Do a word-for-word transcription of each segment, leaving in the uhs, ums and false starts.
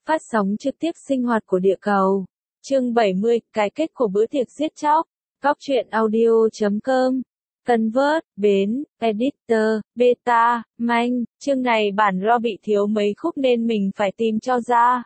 Phát sóng trực tiếp sinh hoạt của địa cầu. Chương bảy mươi, cái kết của bữa tiệc giết chóc. Góc truyện audio chấm com. Convert, Bến, Editor, Beta, Manh. Chương này bản raw bị thiếu mấy khúc nên mình phải tìm cho ra.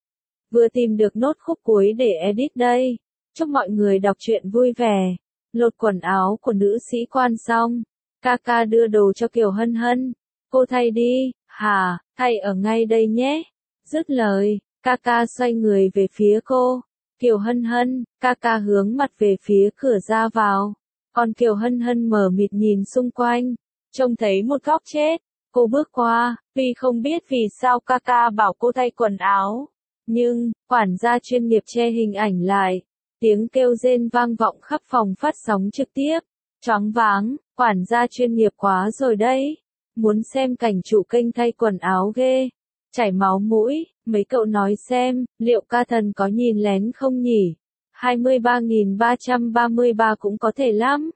Vừa tìm được nốt khúc cuối để edit đây. Chúc mọi người đọc truyện vui vẻ. Lột quần áo của nữ sĩ quan xong. Kaka đưa đồ cho Kiều Hân Hân. Cô thay đi, hả, thay ở ngay đây nhé. Dứt lời, Kaka xoay người về phía cô. Kiều Hân Hân, Kaka hướng mặt về phía cửa ra vào. Còn Kiều Hân Hân mờ mịt nhìn xung quanh. Trông thấy một góc chết. Cô bước qua, tuy không biết vì sao Kaka bảo cô thay quần áo. Nhưng, quản gia chuyên nghiệp che hình ảnh lại. Tiếng kêu rên vang vọng khắp phòng phát sóng trực tiếp. Choáng váng, quản gia chuyên nghiệp quá rồi đấy. Muốn xem cảnh chủ kênh thay quần áo ghê. Chảy máu mũi, mấy cậu nói xem, liệu ca thần có nhìn lén không nhỉ? hai mươi ba nghìn ba trăm ba mươi ba cũng có thể lắm.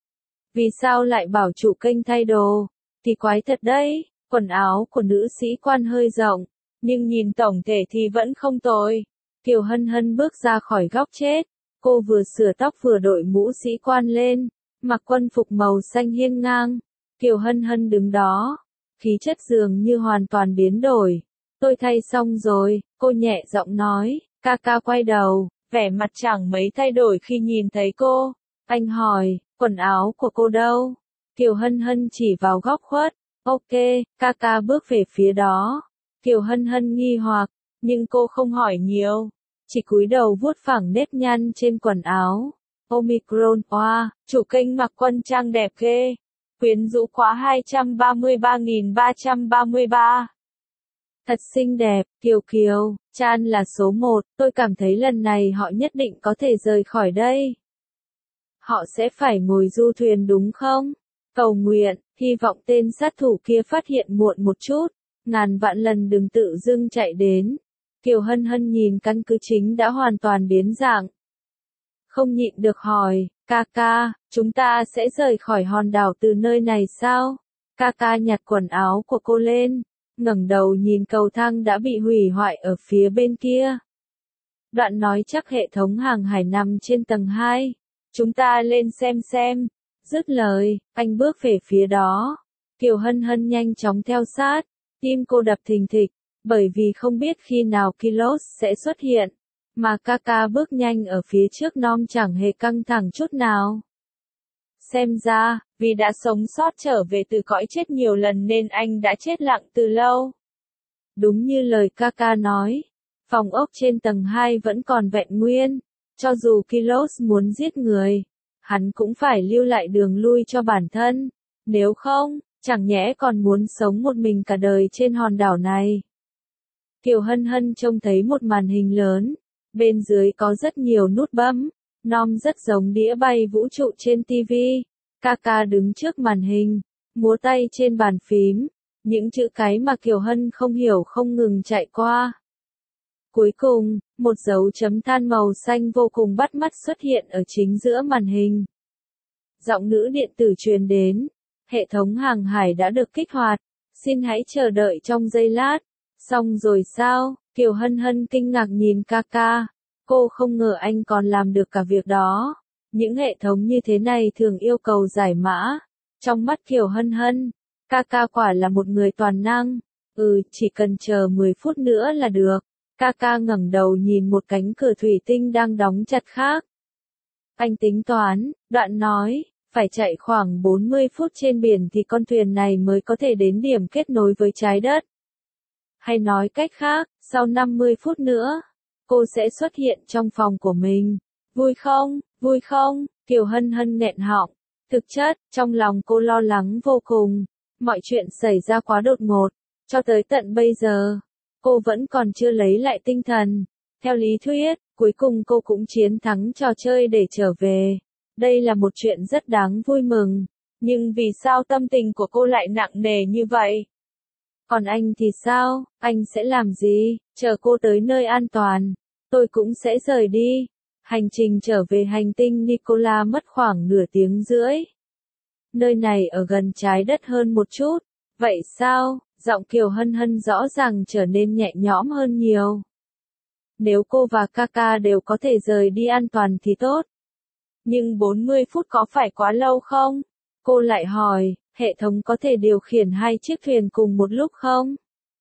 Vì sao lại bảo chủ kênh thay đồ? Thì quái thật đấy, quần áo của nữ sĩ quan hơi rộng, nhưng nhìn tổng thể thì vẫn không tồi. Kiều Hân Hân bước ra khỏi góc chết, cô vừa sửa tóc vừa đội mũ sĩ quan lên, mặc quân phục màu xanh hiên ngang. Kiều Hân Hân đứng đó, khí chất dường như hoàn toàn biến đổi. Tôi thay xong rồi, cô nhẹ giọng nói. Kaka quay đầu, vẻ mặt chẳng mấy thay đổi khi nhìn thấy cô. Anh hỏi, quần áo của cô đâu? Kiều Hân Hân chỉ vào góc khuất. Ok, Kaka bước về phía đó. Kiều Hân Hân nghi hoặc, nhưng cô không hỏi nhiều. Chỉ cúi đầu vuốt phẳng nếp nhăn trên quần áo. Omicron, oa, chủ kênh mặc quân trang đẹp ghê. Quyến rũ quá hai trăm ba mươi ba nghìn ba trăm ba mươi ba. Thật xinh đẹp, Kiều Kiều, Chan là số một, tôi cảm thấy lần này họ nhất định có thể rời khỏi đây. Họ sẽ phải ngồi du thuyền đúng không? Cầu nguyện, hy vọng tên sát thủ kia phát hiện muộn một chút, ngàn vạn lần đừng tự dưng chạy đến. Kiều Hân Hân nhìn căn cứ chính đã hoàn toàn biến dạng. Không nhịn được hỏi, Kaka, chúng ta sẽ rời khỏi hòn đảo từ nơi này sao? Kaka nhặt quần áo của cô lên, ngẩng đầu nhìn cầu thang đã bị hủy hoại ở phía bên kia. Đoạn nói chắc hệ thống hàng hải nằm trên tầng hai. Chúng ta lên xem xem. Dứt lời, anh bước về phía đó. Kiều Hân Hân nhanh chóng theo sát. Tim cô đập thình thịch, bởi vì không biết khi nào Kilos sẽ xuất hiện. Mà Kaka bước nhanh ở phía trước non chẳng hề căng thẳng chút nào. Xem ra, vì đã sống sót trở về từ cõi chết nhiều lần nên anh đã chết lặng từ lâu. Đúng như lời Kaka nói, phòng ốc trên tầng hai vẫn còn vẹn nguyên. Cho dù Kilos muốn giết người, hắn cũng phải lưu lại đường lui cho bản thân. Nếu không, chẳng nhẽ còn muốn sống một mình cả đời trên hòn đảo này. Kiều Hân Hân trông thấy một màn hình lớn. Bên dưới có rất nhiều nút bấm. Nom rất giống đĩa bay vũ trụ trên ti vi. Kaka đứng trước màn hình, múa tay trên bàn phím. Những chữ cái mà Kiều Hân không hiểu không ngừng chạy qua. Cuối cùng, một dấu chấm than màu xanh vô cùng bắt mắt xuất hiện ở chính giữa màn hình. Giọng nữ điện tử truyền đến. Hệ thống hàng hải đã được kích hoạt. Xin hãy chờ đợi trong giây lát. Xong rồi sao? Kiều Hân Hân kinh ngạc nhìn Kaka. Cô không ngờ anh còn làm được cả việc đó. Những hệ thống như thế này thường yêu cầu giải mã. Trong mắt Kiều Hân Hân, Kaka quả là một người toàn năng. Ừ, chỉ cần chờ mười phút nữa là được. Kaka ngẩng đầu nhìn một cánh cửa thủy tinh đang đóng chặt khác. Anh tính toán, đoạn nói, phải chạy khoảng bốn mươi phút trên biển thì con thuyền này mới có thể đến điểm kết nối với trái đất. Hay nói cách khác, sau năm mươi phút nữa, cô sẽ xuất hiện trong phòng của mình. Vui không, vui không? Kiều Hân Hân nghẹn họng. Thực chất, trong lòng cô lo lắng vô cùng. Mọi chuyện xảy ra quá đột ngột. Cho tới tận bây giờ, cô vẫn còn chưa lấy lại tinh thần. Theo lý thuyết, cuối cùng cô cũng chiến thắng trò chơi để trở về. Đây là một chuyện rất đáng vui mừng. Nhưng vì sao tâm tình của cô lại nặng nề như vậy? Còn anh thì sao? Anh sẽ làm gì? Chờ cô tới nơi an toàn. Tôi cũng sẽ rời đi. Hành trình trở về hành tinh Nicola mất khoảng nửa tiếng rưỡi. Nơi này ở gần trái đất hơn một chút. Vậy sao? Giọng Kiều Hân Hân rõ ràng trở nên nhẹ nhõm hơn nhiều. Nếu cô và Kaka đều có thể rời đi an toàn thì tốt. Nhưng bốn mươi phút có phải quá lâu không? Cô lại hỏi, hệ thống có thể điều khiển hai chiếc thuyền cùng một lúc không?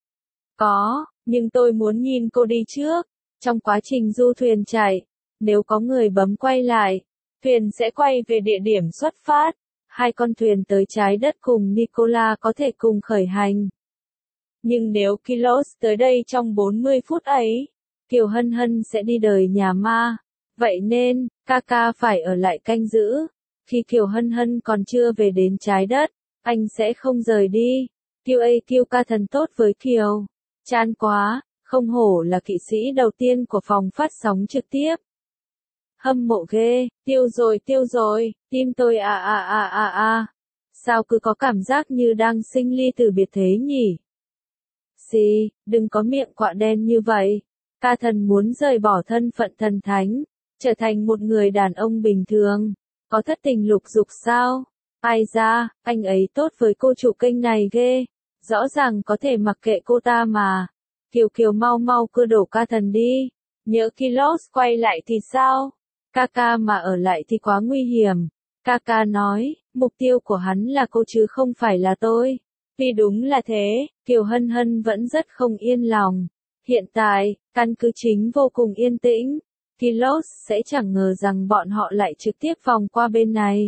Có, nhưng tôi muốn nhìn cô đi trước. Trong quá trình du thuyền chạy, nếu có người bấm quay lại, thuyền sẽ quay về địa điểm xuất phát. Hai con thuyền tới trái đất cùng Nicola có thể cùng khởi hành. Nhưng nếu Kilos tới đây trong bốn mươi phút ấy, Kiều Hân Hân sẽ đi đời nhà ma. Vậy nên, Kaka phải ở lại canh giữ. Khi Kiều Hân Hân còn chưa về đến trái đất, anh sẽ không rời đi. quy a quy ca thần tốt với Kiều. Chán quá, không hổ là kỵ sĩ đầu tiên của phòng phát sóng trực tiếp. Hâm mộ ghê, tiêu rồi tiêu rồi, tim tôi à à à à à. Sao cứ có cảm giác như đang sinh ly từ biệt thế nhỉ? Xì, đừng có miệng quạ đen như vậy. Ca thần muốn rời bỏ thân phận thần thánh, trở thành một người đàn ông bình thường. Có thất tình lục dục sao? Ai ra, anh ấy tốt với cô chủ kênh này ghê. Rõ ràng có thể mặc kệ cô ta mà. Kiều Kiều mau mau cưa đổ ca thần đi. Nhớ Kilos quay lại thì sao? Kaka mà ở lại thì quá nguy hiểm. Kaka nói, mục tiêu của hắn là cô chứ không phải là tôi. Vì đúng là thế, Kiều Hân Hân vẫn rất không yên lòng. Hiện tại, căn cứ chính vô cùng yên tĩnh. Kilos sẽ chẳng ngờ rằng bọn họ lại trực tiếp vòng qua bên này.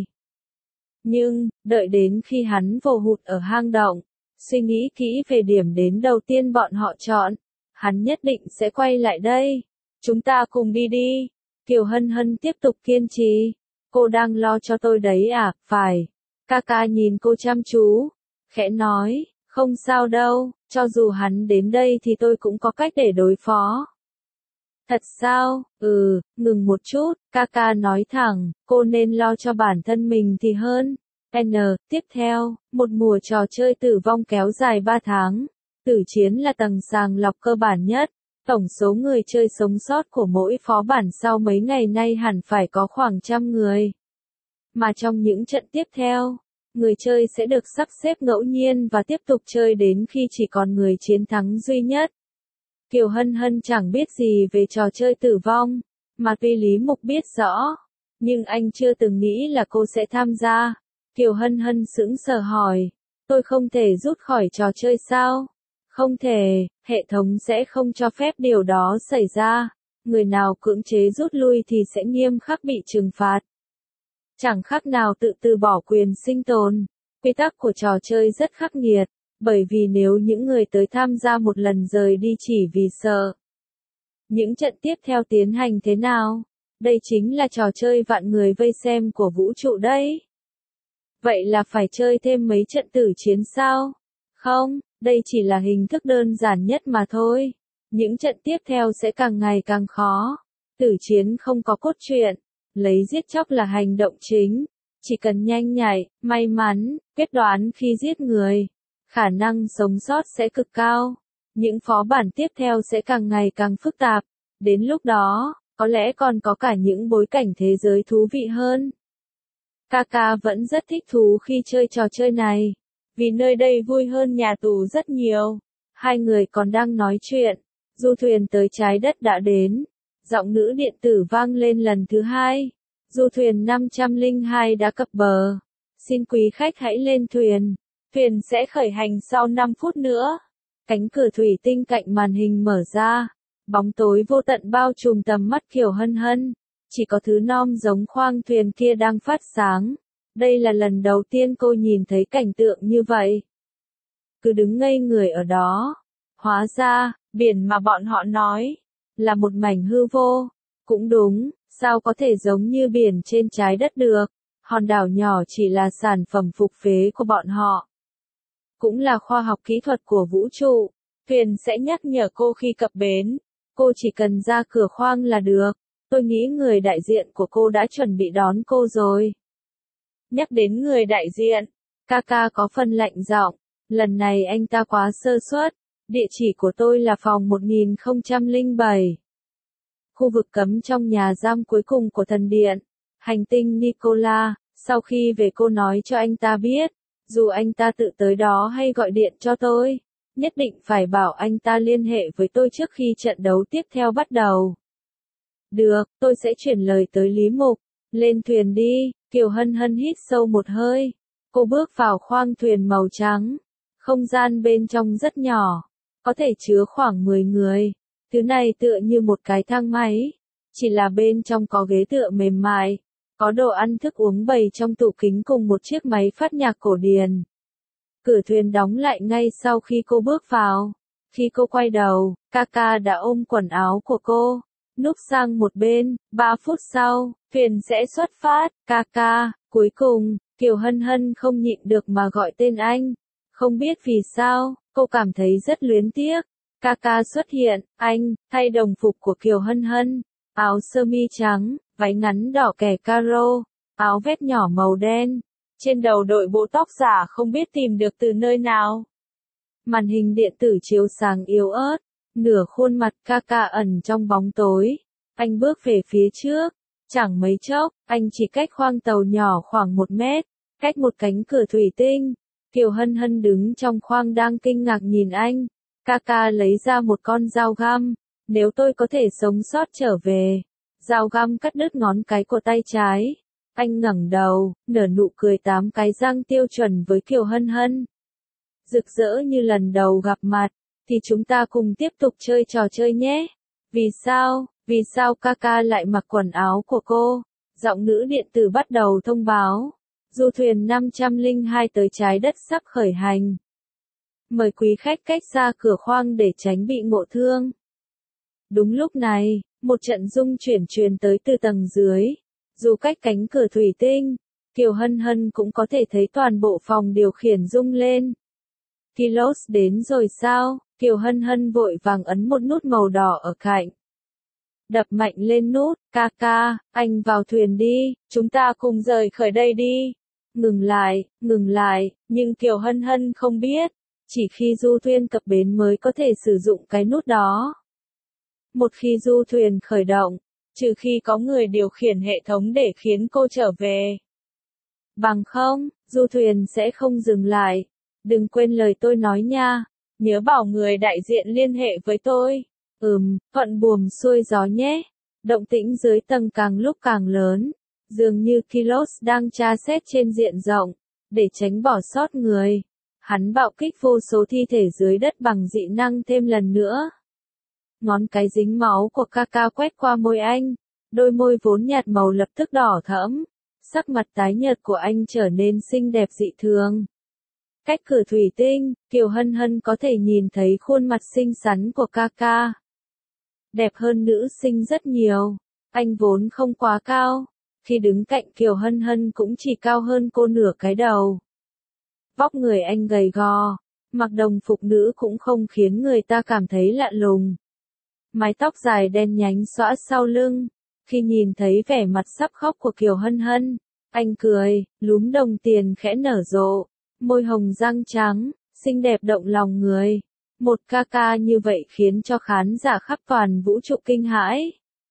Nhưng, đợi đến khi hắn vồ hụt ở hang động, suy nghĩ kỹ về điểm đến đầu tiên bọn họ chọn, hắn nhất định sẽ quay lại đây. Chúng ta cùng đi đi. Kiều Hân Hân tiếp tục kiên trì. Cô đang lo cho tôi đấy à? Phải. Kaka nhìn cô chăm chú, khẽ nói, không sao đâu, cho dù hắn đến đây thì tôi cũng có cách để đối phó. Thật sao? Ừ, ngừng một chút, Kaka nói thẳng, cô nên lo cho bản thân mình thì hơn. N, tiếp theo, một mùa trò chơi tử vong kéo dài ba tháng. Tử chiến là tầng sàng lọc cơ bản nhất. Tổng số người chơi sống sót của mỗi phó bản sau mấy ngày nay hẳn phải có khoảng trăm người. Mà trong những trận tiếp theo, người chơi sẽ được sắp xếp ngẫu nhiên và tiếp tục chơi đến khi chỉ còn người chiến thắng duy nhất. Kiều Hân Hân chẳng biết gì về trò chơi tử vong, mà tuy Lý Mục biết rõ, nhưng anh chưa từng nghĩ là cô sẽ tham gia. Kiều Hân Hân sững sờ hỏi, tôi không thể rút khỏi trò chơi sao? Không thể, hệ thống sẽ không cho phép điều đó xảy ra. Người nào cưỡng chế rút lui thì sẽ nghiêm khắc bị trừng phạt. Chẳng khác nào tự từ bỏ quyền sinh tồn. Quy tắc của trò chơi rất khắc nghiệt, bởi vì nếu những người tới tham gia một lần rời đi chỉ vì sợ những trận tiếp theo tiến hành thế nào, đây chính là trò chơi vạn người vây xem của vũ trụ đấy. Vậy là phải chơi thêm mấy trận tử chiến sao? Không, đây chỉ là hình thức đơn giản nhất mà thôi. Những trận tiếp theo sẽ càng ngày càng khó. Tử chiến không có cốt truyện, lấy giết chóc là hành động chính. Chỉ cần nhanh nhạy, may mắn, quyết đoán khi giết người, khả năng sống sót sẽ cực cao. Những phó bản tiếp theo sẽ càng ngày càng phức tạp. Đến lúc đó, có lẽ còn có cả những bối cảnh thế giới thú vị hơn. Kaka vẫn rất thích thú khi chơi trò chơi này, vì nơi đây vui hơn nhà tù rất nhiều. Hai người còn đang nói chuyện, du thuyền tới trái đất đã đến. Giọng nữ điện tử vang lên lần thứ hai. Du thuyền năm trăm lẻ hai đã cập bờ. Xin quý khách hãy lên thuyền. Thuyền sẽ khởi hành sau năm phút nữa. Cánh cửa thủy tinh cạnh màn hình mở ra. Bóng tối vô tận bao trùm tầm mắt Kiều Hân Hân. Chỉ có thứ non giống khoang thuyền kia đang phát sáng. Đây là lần đầu tiên cô nhìn thấy cảnh tượng như vậy. Cứ đứng ngây người ở đó. Hóa ra, biển mà bọn họ nói, là một mảnh hư vô. Cũng đúng, sao có thể giống như biển trên trái đất được. Hòn đảo nhỏ chỉ là sản phẩm phục phế của bọn họ. Cũng là khoa học kỹ thuật của vũ trụ. Thuyền sẽ nhắc nhở cô khi cập bến. Cô chỉ cần ra cửa khoang là được. Tôi nghĩ người đại diện của cô đã chuẩn bị đón cô rồi. Nhắc đến người đại diện, Kaka có phần lạnh giọng. Lần này anh ta quá sơ suất. Địa chỉ của tôi là phòng một nghìn không trăm lẻ bảy. Khu vực cấm trong nhà giam cuối cùng của thần điện. Hành tinh Nicola. Sau khi về cô nói cho anh ta biết, Dù anh ta tự tới đó hay gọi điện cho tôi, nhất định phải bảo anh ta liên hệ với tôi trước khi trận đấu tiếp theo bắt đầu. Được, tôi sẽ chuyển lời tới Lý Mục. Lên thuyền đi, Kiều Hân Hân hít sâu một hơi. Cô bước vào khoang thuyền màu trắng. Không gian bên trong rất nhỏ, có thể chứa khoảng mười người. Thứ này tựa như một cái thang máy, chỉ là bên trong có ghế tựa mềm mại, có đồ ăn thức uống bày trong tủ kính cùng một chiếc máy phát nhạc cổ điển. Cửa thuyền đóng lại ngay sau khi cô bước vào. Khi cô quay đầu, Kaka đã ôm quần áo của cô, núp sang một bên. Ba phút sau, thuyền sẽ xuất phát. Kaka, cuối cùng, Kiều Hân Hân không nhịn được mà gọi tên anh. Không biết vì sao, cô cảm thấy rất luyến tiếc. Kaka xuất hiện, anh, thay đồng phục của Kiều Hân Hân, áo sơ mi trắng, váy ngắn đỏ kẻ caro, áo vest nhỏ màu đen. Trên đầu đội bộ tóc giả không biết tìm được từ nơi nào. Màn hình điện tử chiếu sáng yếu ớt, nửa khuôn mặt Kaka ẩn trong bóng tối. Anh bước về phía trước, chẳng mấy chốc, anh chỉ cách khoang tàu nhỏ khoảng một mét, cách một cánh cửa thủy tinh. Kiều Hân Hân đứng trong khoang đang kinh ngạc nhìn anh. Kaka lấy ra một con dao găm. Nếu tôi có thể sống sót trở về. Dao găm cắt đứt ngón cái của tay trái. Anh ngẩng đầu, nở nụ cười tám cái răng tiêu chuẩn với Kiều Hân Hân. Rực rỡ như lần đầu gặp mặt, thì chúng ta cùng tiếp tục chơi trò chơi nhé. Vì sao, vì sao Kaka lại mặc quần áo của cô? Giọng nữ điện tử bắt đầu thông báo. Du thuyền năm trăm lẻ hai tới trái đất sắp khởi hành. Mời quý khách cách xa cửa khoang để tránh bị ngộ thương. Đúng lúc này, một trận rung chuyển truyền tới từ tầng dưới. Dù cách cánh cửa thủy tinh, Kiều Hân Hân cũng có thể thấy toàn bộ phòng điều khiển rung lên. Kilos đến rồi sao? Kiều Hân Hân vội vàng ấn một nút màu đỏ ở cạnh. Đập mạnh lên nút. Kaka, anh vào thuyền đi, chúng ta cùng rời khỏi đây đi. Ngừng lại, ngừng lại, nhưng Kiều Hân Hân không biết, chỉ khi du thuyền cập bến mới có thể sử dụng cái nút đó. Một khi du thuyền khởi động, trừ khi có người điều khiển hệ thống để khiến cô trở về. Bằng không, du thuyền sẽ không dừng lại. Đừng quên lời tôi nói nha, nhớ bảo người đại diện liên hệ với tôi. Ừm, thuận buồm xuôi gió nhé. Động tĩnh dưới tầng càng lúc càng lớn. Dường như Kilos đang tra xét trên diện rộng, để tránh bỏ sót người. Hắn bạo kích vô số thi thể dưới đất bằng dị năng thêm lần nữa. Ngón cái dính máu của Kaka quét qua môi anh. Đôi môi vốn nhạt màu lập tức đỏ thẫm. Sắc mặt tái nhợt của anh trở nên xinh đẹp dị thường. Cách cửa thủy tinh, Kiều Hân Hân có thể nhìn thấy khuôn mặt xinh xắn của Kaka. Đẹp hơn nữ sinh rất nhiều. Anh vốn không quá cao. Khi đứng cạnh Kiều Hân Hân cũng chỉ cao hơn cô nửa cái đầu. Vóc người anh gầy gò, mặc đồng phục nữ cũng không khiến người ta cảm thấy lạ lùng. Mái tóc dài đen nhánh xõa sau lưng. Khi nhìn thấy vẻ mặt sắp khóc của Kiều Hân Hân, anh cười, lúm đồng tiền khẽ nở rộ, môi hồng răng trắng, xinh đẹp động lòng người. Một Kaka như vậy khiến cho khán giả khắp toàn vũ trụ kinh hãi.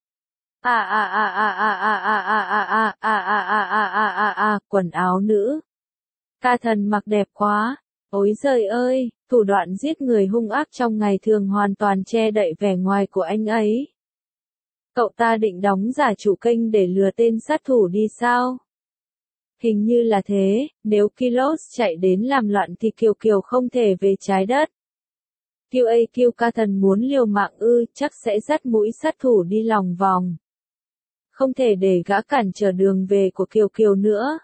À à à à à à à à à à à à à à à à à quần áo nữ. Ca thần mặc đẹp quá. Ôi giời ơi, thủ đoạn giết người hung ác trong ngày thường hoàn toàn che đậy vẻ ngoài của anh ấy. Cậu ta định đóng giả chủ kênh để lừa tên sát thủ đi sao? Hình như là thế, nếu Kilos chạy đến làm loạn thì Kiều Kiều không thể về trái đất. quy a quy ca thần muốn liều mạng ư, chắc sẽ dắt mũi sát thủ đi lòng vòng. Không thể để gã cản trở đường về của Kiều Kiều nữa.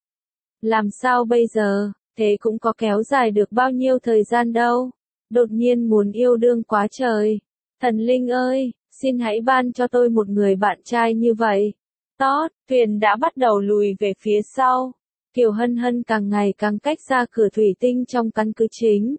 Làm sao bây giờ, thế cũng có kéo dài được bao nhiêu thời gian đâu. Đột nhiên muốn yêu đương quá trời. Thần linh ơi, xin hãy ban cho tôi một người bạn trai như vậy. Tót, thuyền đã bắt đầu lùi về phía sau. Kiều Hân Hân càng ngày càng cách xa cửa thủy tinh trong căn cứ chính.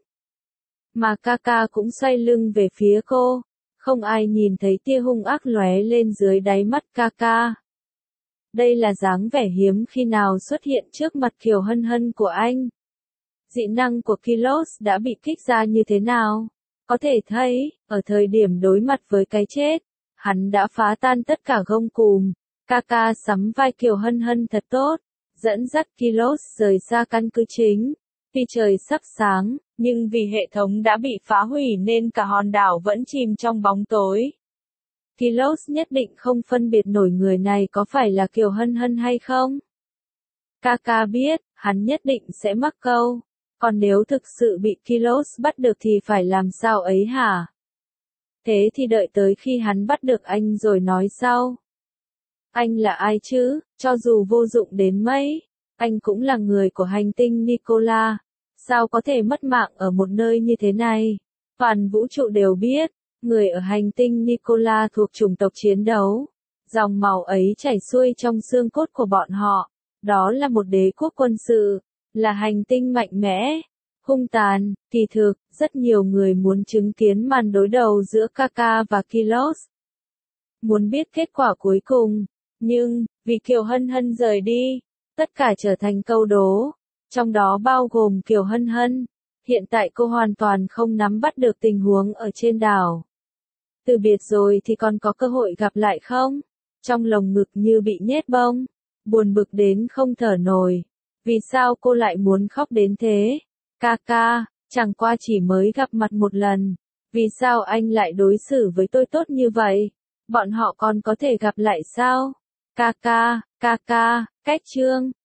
Mà Kaka cũng xoay lưng về phía cô. Không ai nhìn thấy tia hung ác lóe lên dưới đáy mắt Kaka. Đây là dáng vẻ hiếm khi nào xuất hiện trước mặt Kiều Hân Hân của anh. Dị năng của Kilos đã bị kích ra như thế nào? Có thể thấy, ở thời điểm đối mặt với cái chết, hắn đã phá tan tất cả gông cùm. Kaka sắm vai Kiều Hân Hân thật tốt, dẫn dắt Kilos rời xa căn cứ chính. Vì trời sắp sáng, nhưng vì hệ thống đã bị phá hủy nên cả hòn đảo vẫn chìm trong bóng tối. Kilos nhất định không phân biệt nổi người này có phải là Kiều Hân Hân hay không. Kaka biết, hắn nhất định sẽ mắc câu. Còn nếu thực sự bị Kilos bắt được thì phải làm sao ấy hả? Thế thì đợi tới khi hắn bắt được anh rồi nói sau. Anh là ai chứ, cho dù vô dụng đến mấy, anh cũng là người của hành tinh Nicola. Sao có thể mất mạng ở một nơi như thế này? Toàn vũ trụ đều biết, người ở hành tinh Nicola thuộc chủng tộc chiến đấu. Dòng máu ấy chảy xuôi trong xương cốt của bọn họ. Đó là một đế quốc quân sự, là hành tinh mạnh mẽ, hung tàn. Kỳ thực, rất nhiều người muốn chứng kiến màn đối đầu giữa Kaka và Kilos. Muốn biết kết quả cuối cùng, nhưng, vì Kiều Hân Hân rời đi, tất cả trở thành câu đố, trong đó bao gồm Kiều Hân Hân. Hiện tại cô hoàn toàn không nắm bắt được tình huống ở trên đảo. Từ biệt rồi thì còn có cơ hội gặp lại không? Trong lồng ngực như bị nhét bông, buồn bực đến không thở nổi. Vì sao cô lại muốn khóc đến thế? Kaka, chẳng qua chỉ mới gặp mặt một lần. Vì sao anh lại đối xử với tôi tốt như vậy? Bọn họ còn có thể gặp lại sao? Kaka, Kaka, cách chương.